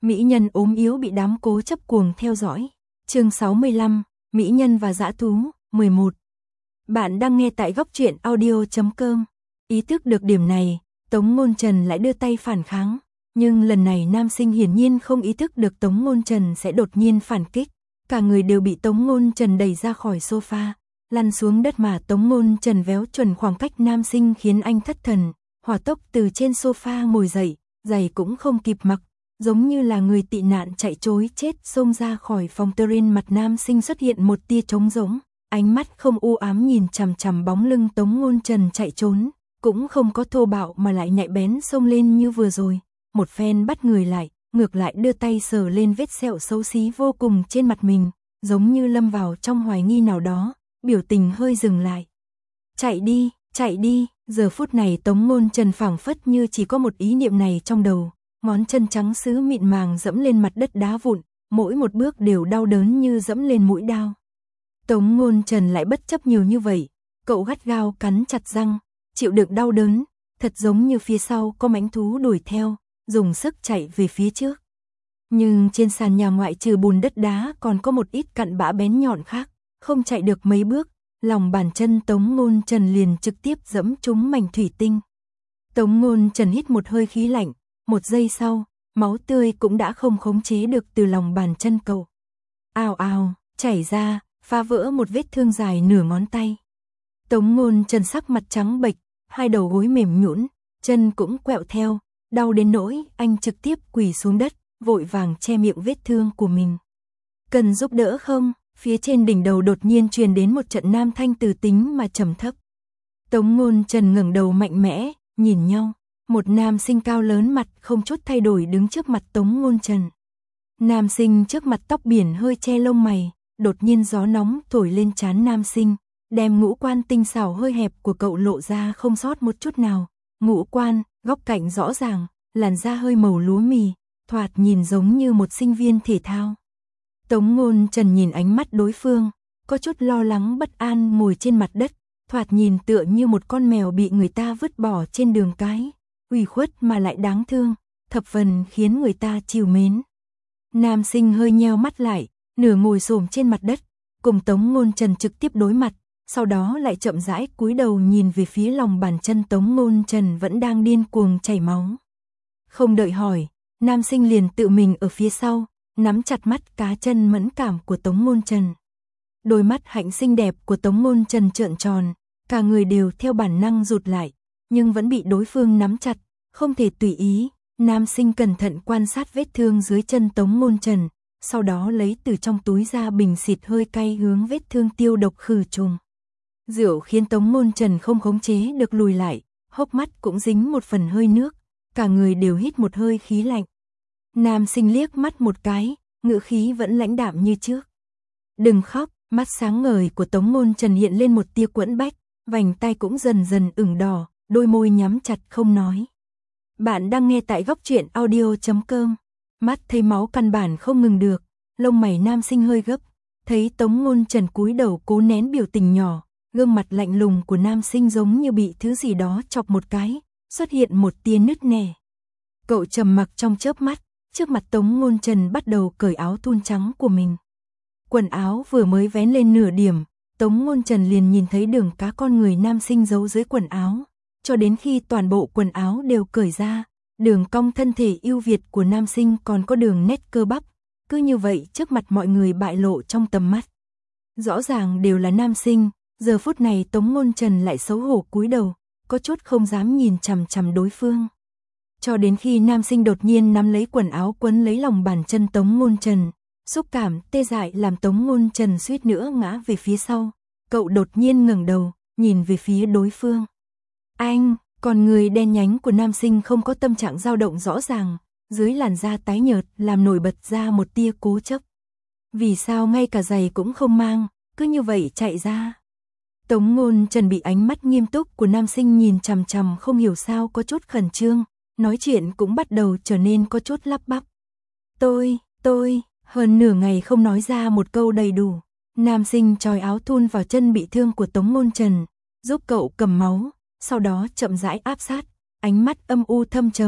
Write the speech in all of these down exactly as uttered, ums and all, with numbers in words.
Mỹ nhân ốm yếu bị đám cố chấp cuồng theo dõi. Chương sáu mươi lăm, Mỹ nhân và dã thú, mười một. Bạn đang nghe tại góc truyện audio chấm com. Ý thức được điểm này, Tống Ngôn Trần lại đưa tay phản kháng, nhưng lần này nam sinh hiển nhiên không ý thức được Tống Ngôn Trần sẽ đột nhiên phản kích, cả người đều bị Tống Ngôn Trần đẩy ra khỏi sofa, lăn xuống đất mà Tống Ngôn Trần véo chuẩn khoảng cách nam sinh khiến anh thất thần, hỏa tốc từ trên sofa ngồi dậy, giày cũng không kịp mặc, giống như là người tị nạn chạy trối chết xông ra khỏi phòng. Trên mặt nam sinh xuất hiện một tia trống rỗng, ánh mắt không u ám nhìn chằm chằm bóng lưng Tống Ngôn Trần chạy trốn, cũng không có thô bạo mà lại nhạy bén xông lên như vừa rồi, một phen bắt người lại, ngược lại đưa tay sờ lên vết sẹo xấu xí vô cùng trên mặt mình, giống như lâm vào trong hoài nghi nào đó, biểu tình hơi dừng lại. Chạy đi, chạy đi, giờ phút này Tống Ngôn Trần phảng phất như chỉ có một ý niệm này trong đầu, ngón chân trắng sứ mịn màng dẫm lên mặt đất đá vụn, mỗi một bước đều đau đớn như dẫm lên mũi dao. Tống Ngôn Trần lại bất chấp nhiều như vậy, cậu gắt gao cắn chặt răng, chịu đựng đau đớn, thật giống như phía sau có mãnh thú đuổi theo, dùng sức chạy về phía trước. Nhưng trên sàn nhà ngoại trừ bùn đất đá còn có một ít cặn bã bén nhọn khác, không chạy được mấy bước, lòng bàn chân Tống Ngôn Trần liền trực tiếp dẫm trúng mảnh thủy tinh. Tống Ngôn Trần hít một hơi khí lạnh, một giây sau, máu tươi cũng đã không khống chế được từ lòng bàn chân cậu. Ào ào, chảy ra, phá vỡ một vết thương dài nửa ngón tay. Tống Ngôn Trần sắc mặt trắng bệch, hai đầu gối mềm nhũn, chân cũng quẹo theo, đau đến nỗi anh trực tiếp quỳ xuống đất, vội vàng che miệng vết thương của mình. Cần giúp đỡ không? Phía trên đỉnh đầu đột nhiên truyền đến một trận nam thanh từ tính mà trầm thấp. Tống Ngôn Trần ngẩng đầu mạnh mẽ, nhìn nhau, một nam sinh cao lớn mặt không chút thay đổi đứng trước mặt Tống Ngôn Trần. Nam sinh trước mặt tóc biển hơi che lông mày, đột nhiên gió nóng thổi lên trán nam sinh, đem ngũ quan tinh xảo hơi hẹp của cậu lộ ra không sót một chút nào. Ngũ quan, góc cạnh rõ ràng, làn da hơi màu lúa mì, thoạt nhìn giống như một sinh viên thể thao. Tống Ngôn Trần nhìn ánh mắt đối phương, có chút lo lắng bất an ngồi trên mặt đất, thoạt nhìn tựa như một con mèo bị người ta vứt bỏ trên đường cái, ủy khuất mà lại đáng thương, thập phần khiến người ta trìu mến. Nam sinh hơi nheo mắt lại, nửa ngồi xổm trên mặt đất, cùng Tống Ngôn Trần trực tiếp đối mặt, sau đó lại chậm rãi cúi đầu nhìn về phía lòng bàn chân Tống Ngôn Trần vẫn đang điên cuồng chảy máu. Không đợi hỏi, nam sinh liền tự mình ở phía sau, nắm chặt mắt cá chân mẫn cảm của Tống Ngôn Trần. Đôi mắt hạnh xinh đẹp của Tống Ngôn Trần trợn tròn, cả người đều theo bản năng rụt lại, nhưng vẫn bị đối phương nắm chặt, không thể tùy ý. Nam sinh cẩn thận quan sát vết thương dưới chân Tống Ngôn Trần, sau đó lấy từ trong túi ra bình xịt hơi cay hướng vết thương tiêu độc khử trùng. Rượu khiến Tống Ngôn Trần không khống chế được lùi lại, hốc mắt cũng dính một phần hơi nước, cả người đều hít một hơi khí lạnh. Nam sinh liếc mắt một cái, ngữ khí vẫn lãnh đạm như trước. Đừng khóc, mắt sáng ngời của Tống Ngôn Trần hiện lên một tia quẫn bách, vành tai cũng dần dần ửng đỏ, đôi môi nhắm chặt không nói. Bạn đang nghe tại góc truyện audio chấm com. Mắt thấy máu căn bản không ngừng được, lông mày nam sinh hơi gấp, thấy Tống Ngôn Trần cúi đầu cố nén biểu tình nhỏ, gương mặt lạnh lùng của nam sinh giống như bị thứ gì đó chọc một cái, xuất hiện một tia nứt nẻ. Cậu trầm mặc trong chớp mắt, trước mặt Tống Ngôn Trần bắt đầu cởi áo thun trắng của mình. Quần áo vừa mới vén lên nửa điểm, Tống Ngôn Trần liền nhìn thấy đường cá con người nam sinh giấu dưới quần áo, cho đến khi toàn bộ quần áo đều cởi ra, đường cong thân thể ưu việt của nam sinh còn có đường nét cơ bắp, cứ như vậy trước mặt mọi người bại lộ trong tầm mắt. Rõ ràng đều là nam sinh, giờ phút này Tống Ngôn Trần lại xấu hổ cúi đầu, có chút không dám nhìn chằm chằm đối phương. Cho đến khi nam sinh đột nhiên nắm lấy quần áo quấn lấy lòng bàn chân Tống Ngôn Trần, xúc cảm tê dại làm Tống Ngôn Trần suýt nữa ngã về phía sau, cậu đột nhiên ngẩng đầu, nhìn về phía đối phương. Anh, còn người đen nhánh của nam sinh không có tâm trạng dao động rõ ràng, dưới làn da tái nhợt làm nổi bật ra một tia cố chấp. Vì sao ngay cả giày cũng không mang, cứ như vậy chạy ra? Tống Ngôn Trần bị ánh mắt nghiêm túc của nam sinh nhìn chằm chằm không hiểu sao có chút khẩn trương, nói chuyện cũng bắt đầu trở nên có chút lắp bắp. Tôi, tôi, hơn nửa ngày không nói ra một câu đầy đủ. Nam sinh trói áo thun vào chân bị thương của Tống Ngôn Trần, giúp cậu cầm máu, sau đó chậm rãi áp sát, ánh mắt âm u thâm trầm,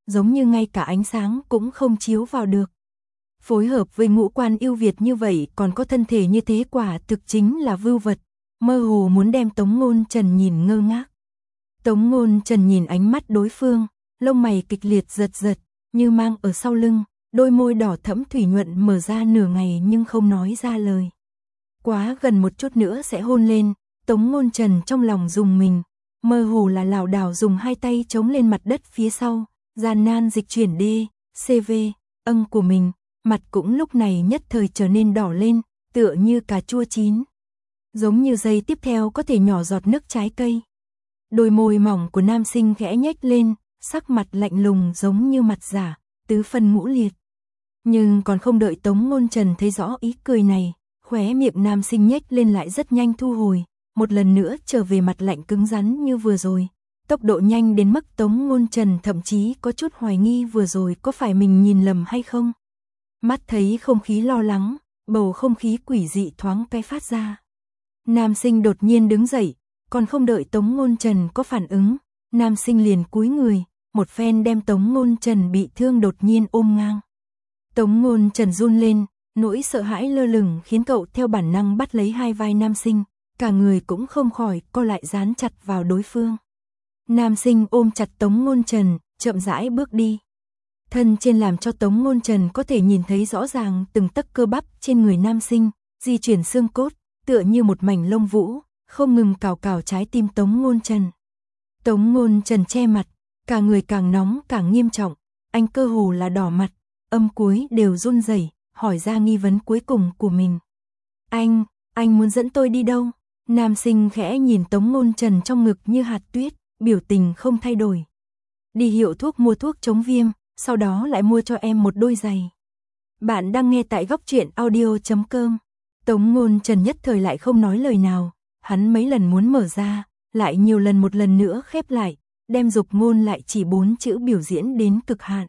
giống như ngay cả ánh sáng cũng không chiếu vào được. Phối hợp với ngũ quan ưu việt như vậy còn có thân thể như thế quả thực chính là vưu vật, mơ hồ muốn đem Tống Ngôn Trần nhìn ngơ ngác. Tống Ngôn Trần nhìn ánh mắt đối phương, lông mày kịch liệt giật giật, như mang ở sau lưng, đôi môi đỏ thẫm thủy nhuận mở ra nửa ngày nhưng không nói ra lời. Quá gần một chút nữa sẽ hôn lên, Tống Ngôn Trần trong lòng rùng mình, mơ hồ là lảo đảo dùng hai tay chống lên mặt đất phía sau, gian nan dịch chuyển D, C V, âng của mình, mặt cũng lúc này nhất thời trở nên đỏ lên, tựa như cà chua chín. Giống như giây tiếp theo có thể nhỏ giọt nước trái cây. Đôi môi mỏng của nam sinh khẽ nhếch lên, sắc mặt lạnh lùng giống như mặt giả, tứ phân ngũ liệt. Nhưng còn không đợi Tống Ngôn Trần thấy rõ ý cười này, khóe miệng nam sinh nhếch lên lại rất nhanh thu hồi, một lần nữa trở về mặt lạnh cứng rắn như vừa rồi. Tốc độ nhanh đến mức Tống Ngôn Trần thậm chí có chút hoài nghi vừa rồi có phải mình nhìn lầm hay không. Mắt thấy không khí lo lắng, bầu không khí quỷ dị thoáng cái phát ra. Nam sinh đột nhiên đứng dậy, còn không đợi Tống Ngôn Trần có phản ứng, nam sinh liền cúi người, một phen đem Tống Ngôn Trần bị thương đột nhiên ôm ngang. Tống Ngôn Trần run lên, nỗi sợ hãi lơ lửng khiến cậu theo bản năng bắt lấy hai vai nam sinh, cả người cũng không khỏi co lại dán chặt vào đối phương. Nam sinh ôm chặt Tống Ngôn Trần, chậm rãi bước đi. Thân trên làm cho Tống Ngôn Trần có thể nhìn thấy rõ ràng từng tấc cơ bắp trên người nam sinh, di chuyển xương cốt, tựa như một mảnh lông vũ, không ngừng cào cào trái tim Tống Ngôn Trần. Tống Ngôn Trần che mặt, cả người càng nóng càng nghiêm trọng, anh cơ hồ là đỏ mặt, âm cuối đều run rẩy, hỏi ra nghi vấn cuối cùng của mình. Anh, anh muốn dẫn tôi đi đâu? Nam sinh khẽ nhìn Tống Ngôn Trần trong ngực như hạt tuyết, biểu tình không thay đổi. Đi hiệu thuốc mua thuốc chống viêm, sau đó lại mua cho em một đôi giày. Bạn đang nghe tại góc truyện audio chấm com. Tống Ngôn Trần nhất thời lại không nói lời nào, hắn mấy lần muốn mở ra, lại nhiều lần một lần nữa khép lại, đem dục ngôn lại chỉ bốn chữ biểu diễn đến cực hạn.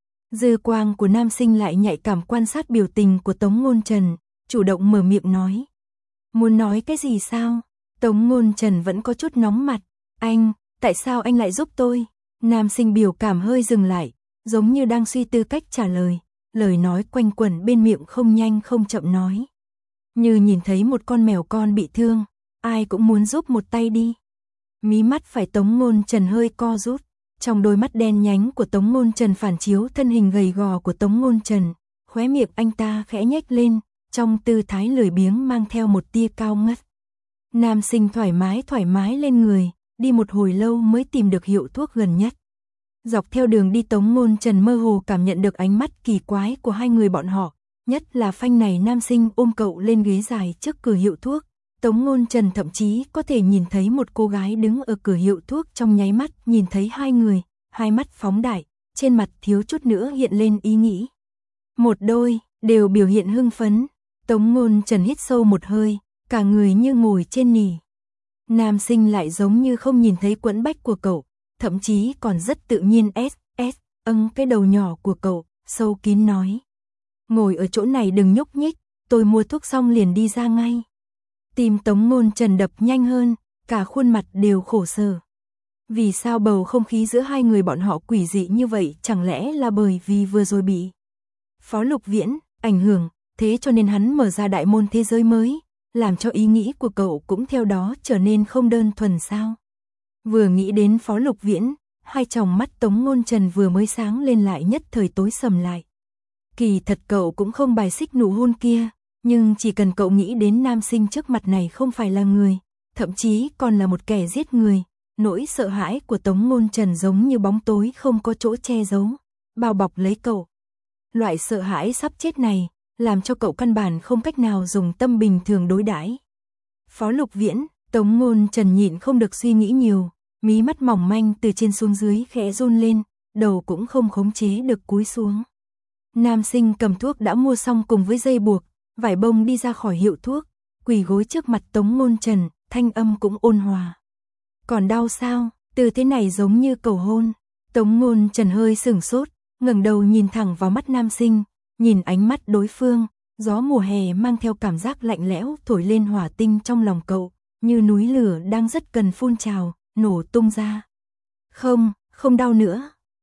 Dư quang của nam sinh lại nhạy cảm quan sát biểu tình của Tống Ngôn Trần, chủ động mở miệng nói. Muốn nói cái gì sao? Tống Ngôn Trần vẫn có chút nóng mặt. Anh, tại sao anh lại giúp tôi? Nam sinh biểu cảm hơi dừng lại, giống như đang suy tư cách trả lời, lời nói quanh quẩn bên miệng không nhanh không chậm nói. Như nhìn thấy một con mèo con bị thương, ai cũng muốn giúp một tay đi. Mí mắt phải Tống Ngôn Trần hơi co rút, trong đôi mắt đen nhánh của Tống Ngôn Trần phản chiếu thân hình gầy gò của Tống Ngôn Trần, khóe miệng anh ta khẽ nhếch lên, trong tư thái lười biếng mang theo một tia cao ngất. Nam sinh thoải mái thoải mái lên người, đi một hồi lâu mới tìm được hiệu thuốc gần nhất. Dọc theo đường đi Tống Ngôn Trần mơ hồ cảm nhận được ánh mắt kỳ quái của hai người bọn họ, nhất là phanh này nam sinh ôm cậu lên ghế dài trước cửa hiệu thuốc. Tống Ngôn Trần thậm chí có thể nhìn thấy một cô gái đứng ở cửa hiệu thuốc trong nháy mắt nhìn thấy hai người, hai mắt phóng đại, trên mặt thiếu chút nữa hiện lên ý nghĩ. Một đôi, đều biểu hiện hưng phấn. Tống Ngôn Trần hít sâu một hơi, cả người như ngồi trên nỉ. Nam sinh lại giống như không nhìn thấy quẫn bách của cậu, thậm chí còn rất tự nhiên s s âng cái đầu nhỏ của cậu, sâu kín nói. Ngồi ở chỗ này đừng nhúc nhích, tôi mua thuốc xong liền đi ra ngay. Tim Tống Ngôn Trần đập nhanh hơn, cả khuôn mặt đều khổ sở. Vì sao bầu không khí giữa hai người bọn họ quỷ dị như vậy, chẳng lẽ là bởi vì vừa rồi bị Phó Lục Viễn ảnh hưởng, thế cho nên hắn mở ra đại môn thế giới mới, làm cho ý nghĩ của cậu cũng theo đó trở nên không đơn thuần sao? Vừa nghĩ đến Phó Lục Viễn, hai tròng mắt Tống Ngôn Trần vừa mới sáng lên lại nhất thời tối sầm lại. Kỳ thật cậu cũng không bài xích nụ hôn kia, nhưng chỉ cần cậu nghĩ đến nam sinh trước mặt này không phải là người, thậm chí còn là một kẻ giết người, nỗi sợ hãi của Tống Ngôn Trần giống như bóng tối không có chỗ che giấu, bao bọc lấy cậu. Loại sợ hãi sắp chết này, làm cho cậu căn bản không cách nào dùng tâm bình thường đối đãi. Phó Lục Viễn, Tống Ngôn Trần nhịn không được suy nghĩ nhiều, mí mắt mỏng manh từ trên xuống dưới khẽ run lên, đầu cũng không khống chế được cúi xuống. Nam sinh cầm thuốc đã mua xong cùng với dây buộc, vải bông đi ra khỏi hiệu thuốc, quỳ gối trước mặt Tống Ngôn Trần, thanh âm cũng ôn hòa. Còn đau sao? Từ thế này giống như cầu hôn. Tống Ngôn Trần hơi sửng sốt, ngẩng đầu nhìn thẳng vào mắt nam sinh, nhìn ánh mắt đối phương, gió mùa hè mang theo cảm giác lạnh lẽo thổi lên hỏa tinh trong lòng cậu, như núi lửa đang rất cần phun trào, nổ tung ra. Không, không đau nữa.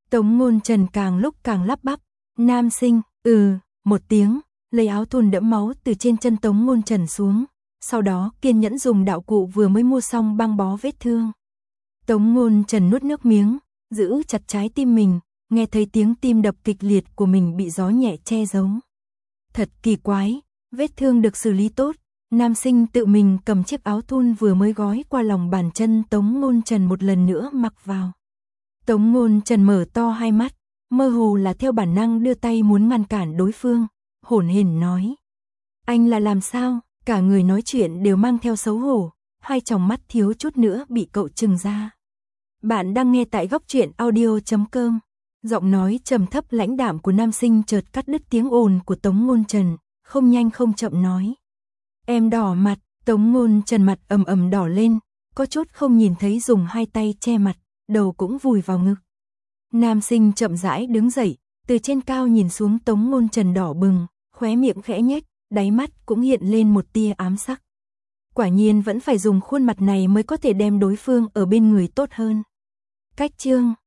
Tống Ngôn Trần càng lúc càng lắp bắp, nam sinh, ừ, một tiếng, lấy áo thun đẫm máu từ trên chân Tống Ngôn Trần xuống, sau đó kiên nhẫn dùng đạo cụ vừa mới mua xong băng bó vết thương. Tống Ngôn Trần nuốt nước miếng, giữ chặt trái tim mình, nghe thấy tiếng tim đập kịch liệt của mình bị gió nhẹ che giấu. Thật kỳ quái, vết thương được xử lý tốt, nam sinh tự mình cầm chiếc áo thun vừa mới gói qua lòng bàn chân Tống Ngôn Trần một lần nữa mặc vào. Tống Ngôn Trần mở to hai mắt, mơ hồ là theo bản năng đưa tay muốn ngăn cản đối phương, hổn hển nói. Anh là làm sao? Cả người nói chuyện đều mang theo xấu hổ, hai tròng mắt thiếu chút nữa bị cậu trừng ra. Bạn đang nghe tại góc truyện audio chấm com. Giọng nói trầm thấp lãnh đạm của nam sinh chợt cắt đứt tiếng ồn của Tống Ngôn Trần, không nhanh không chậm nói. Em đỏ mặt, Tống Ngôn Trần mặt ầm ầm đỏ lên, có chút không nhìn thấy dùng hai tay che mặt, đầu cũng vùi vào ngực. Nam sinh chậm rãi đứng dậy, từ trên cao nhìn xuống Tống Ngôn Trần đỏ bừng, khóe miệng khẽ nhếch, đáy mắt cũng hiện lên một tia ám sắc. Quả nhiên vẫn phải dùng khuôn mặt này mới có thể đem đối phương ở bên người tốt hơn. Cách chương